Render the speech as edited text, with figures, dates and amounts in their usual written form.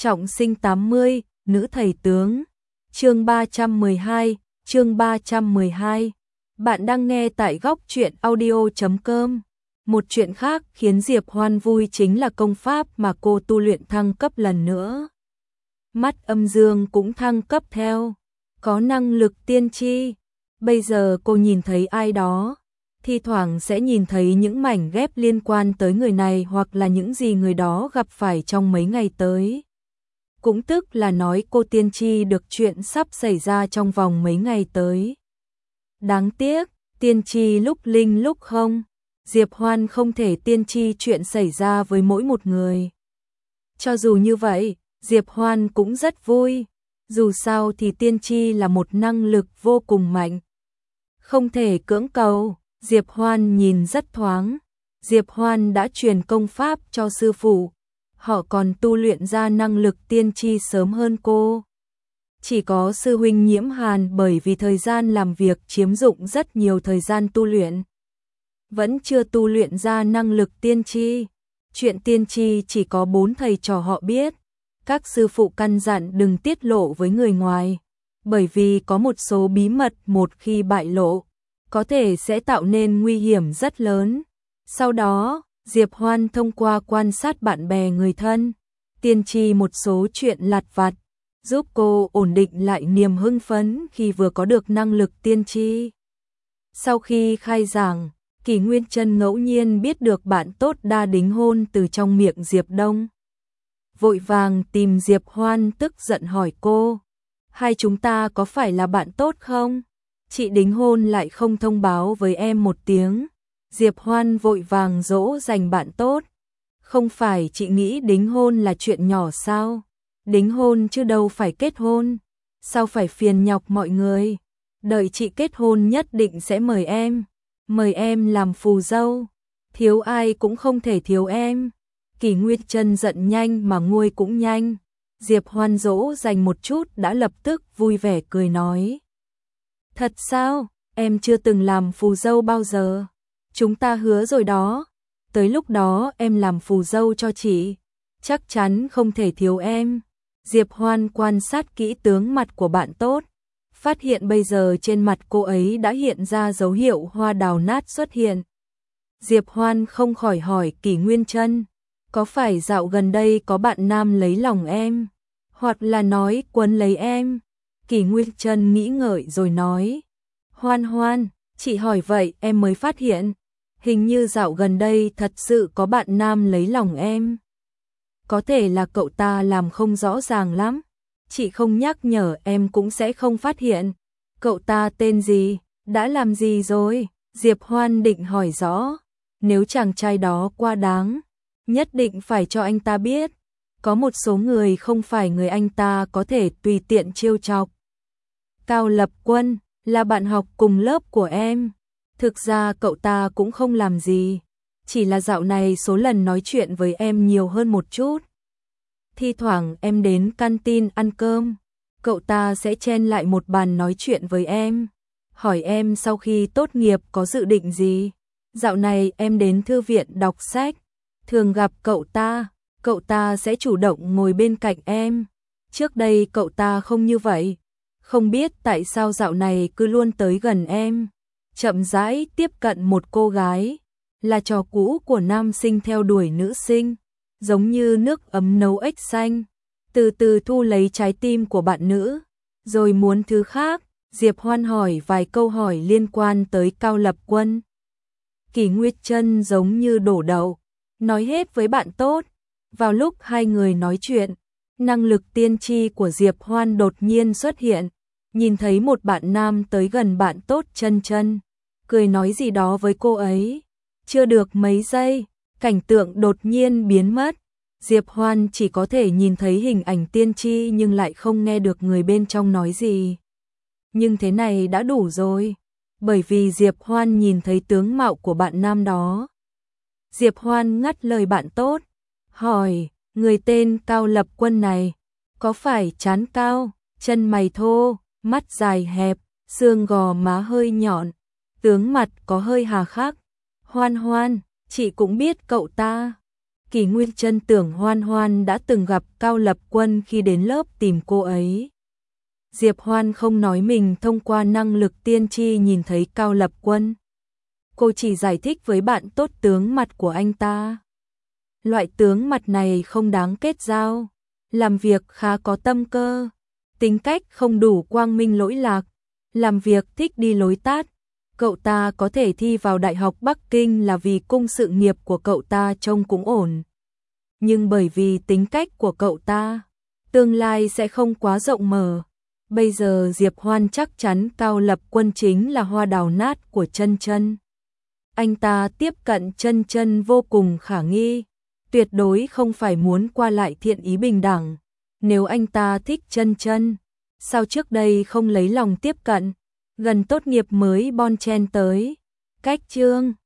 Trọng sinh 80, nữ thầy tướng. Chương 312, chương 312. Bạn đang nghe tại góc truyện audio.com. Một chuyện khác khiến Diệp Hoan vui chính là công pháp mà cô tu luyện thăng cấp lần nữa. Mắt âm dương cũng thăng cấp theo, có năng lực tiên tri. Bây giờ cô nhìn thấy ai đó, thi thoảng sẽ nhìn thấy những mảnh ghép liên quan tới người này hoặc là những gì người đó gặp phải trong mấy ngày tới. Cũng tức là nói cô tiên tri được chuyện sắp xảy ra trong vòng mấy ngày tới. Đáng tiếc, tiên tri lúc linh lúc không, Diệp Hoan không thể tiên tri chuyện xảy ra với mỗi một người. Cho dù như vậy, Diệp Hoan cũng rất vui, dù sao thì tiên tri là một năng lực vô cùng mạnh. Không thể cưỡng cầu, Diệp Hoan nhìn rất thoáng. Diệp Hoan đã truyền công pháp cho sư phụ, họ còn tu luyện ra năng lực tiên tri sớm hơn cô. Chỉ có sư huynh Nhiễm Hàn bởi vì thời gian làm việc chiếm dụng rất nhiều thời gian tu luyện, vẫn chưa tu luyện ra năng lực tiên tri. Chuyện tiên tri chỉ có 4 thầy trò họ biết. Các sư phụ căn dặn đừng tiết lộ với người ngoài, bởi vì có một số bí mật một khi bại lộ, có thể sẽ tạo nên nguy hiểm rất lớn. Sau đó, Diệp Hoan thông qua quan sát bạn bè người thân, tiên tri một số chuyện lặt vặt, giúp cô ổn định lại niềm hưng phấn khi vừa có được năng lực tiên tri. Sau khi khai giảng, Kỳ Nguyên Chân ngẫu nhiên biết được bạn tốt đã đính hôn từ trong miệng Diệp Đông. Vội vàng tìm Diệp Hoan tức giận hỏi cô, hai chúng ta có phải là bạn tốt không? Chị đính hôn lại không thông báo với em một tiếng. Diệp Hoan vội vàng dỗ dành bạn tốt. Không phải chị nghĩ đính hôn là chuyện nhỏ sao? Đính hôn chứ đâu phải kết hôn. Sao phải phiền nhọc mọi người? Đợi chị kết hôn nhất định sẽ mời em. Mời em làm phù dâu. Thiếu ai cũng không thể thiếu em. Kỳ Nguyên Chân giận nhanh mà nguôi cũng nhanh. Diệp Hoan dỗ dành một chút đã lập tức vui vẻ cười nói. Thật sao? Em chưa từng làm phù dâu bao giờ. Chúng ta hứa rồi đó. Tới lúc đó em làm phù dâu cho chị. Chắc chắn không thể thiếu em. Diệp Hoan quan sát kỹ tướng mặt của bạn tốt. Phát hiện bây giờ trên mặt cô ấy đã hiện ra dấu hiệu hoa đào nát xuất hiện. Diệp Hoan không khỏi hỏi Kỳ Nguyên Chân, có phải dạo gần đây có bạn nam lấy lòng em? Hoặc là nói quấn lấy em? Kỳ Nguyên Chân nghĩ ngợi rồi nói. Hoan Hoan, chị hỏi vậy em mới phát hiện. Hình như dạo gần đây thật sự có bạn nam lấy lòng em. Có thể là cậu ta làm không rõ ràng lắm. Chị không nhắc nhở em cũng sẽ không phát hiện. Cậu ta tên gì? Đã làm gì rồi? Diệp Hoan định hỏi rõ. Nếu chàng trai đó quá đáng, nhất định phải cho anh ta biết. Có một số người không phải người anh ta có thể tùy tiện trêu chọc. Cao Lập Quân là bạn học cùng lớp của em. Thực ra cậu ta cũng không làm gì, chỉ là dạo này số lần nói chuyện với em nhiều hơn một chút. Thi thoảng em đến canteen ăn cơm, cậu ta sẽ chen lại một bàn nói chuyện với em, hỏi em sau khi tốt nghiệp có dự định gì. Dạo này em đến thư viện đọc sách, thường gặp cậu ta sẽ chủ động ngồi bên cạnh em. Trước đây cậu ta không như vậy, không biết tại sao dạo này cứ luôn tới gần em. Chậm rãi tiếp cận một cô gái, là trò cũ của nam sinh theo đuổi nữ sinh, giống như nước ấm nấu ếch xanh, từ từ thu lấy trái tim của bạn nữ, rồi muốn thứ khác. Diệp Hoan hỏi vài câu hỏi liên quan tới Cao Lập Quân. Kỳ Nguyên Chân giống như đổ đậu, nói hết với bạn tốt. Vào lúc hai người nói chuyện, năng lực tiên tri của Diệp Hoan đột nhiên xuất hiện, nhìn thấy một bạn nam tới gần bạn tốt Chân Chân, cười nói gì đó với cô ấy. Chưa được mấy giây, cảnh tượng đột nhiên biến mất. Diệp Hoan chỉ có thể nhìn thấy hình ảnh tiên tri nhưng lại không nghe được người bên trong nói gì. Nhưng thế này đã đủ rồi, bởi vì Diệp Hoan nhìn thấy tướng mạo của bạn nam đó. Diệp Hoan ngắt lời bạn tốt, hỏi, người tên Cao Lập Quân này, có phải trán cao, chân mày thô, mắt dài hẹp, xương gò má hơi nhọn, tướng mặt có hơi hà khắc? Hoan Hoan, chị cũng biết cậu ta. Kỳ Nguyên Chân tưởng Hoan Hoan đã từng gặp Cao Lập Quân khi đến lớp tìm cô ấy. Diệp Hoan không nói mình thông qua năng lực tiên tri nhìn thấy Cao Lập Quân. Cô chỉ giải thích với bạn tốt tướng mặt của anh ta. Loại tướng mặt này không đáng kết giao, làm việc khá có tâm cơ, tính cách không đủ quang minh lỗi lạc, làm việc thích đi lối tát. Cậu ta có thể thi vào Đại học Bắc Kinh là vì cung sự nghiệp của cậu ta trông cũng ổn. Nhưng bởi vì tính cách của cậu ta, tương lai sẽ không quá rộng mở. Bây giờ Diệp Hoan chắc chắn Cao Lập Quân chính là hoa đào nát của Chân Chân. Anh ta tiếp cận Chân Chân vô cùng khả nghi, tuyệt đối không phải muốn qua lại thiện ý bình đẳng. Nếu anh ta thích Chân Chân, sao trước đây không lấy lòng tiếp cận, gần tốt nghiệp mới bon chen tới. Cách chương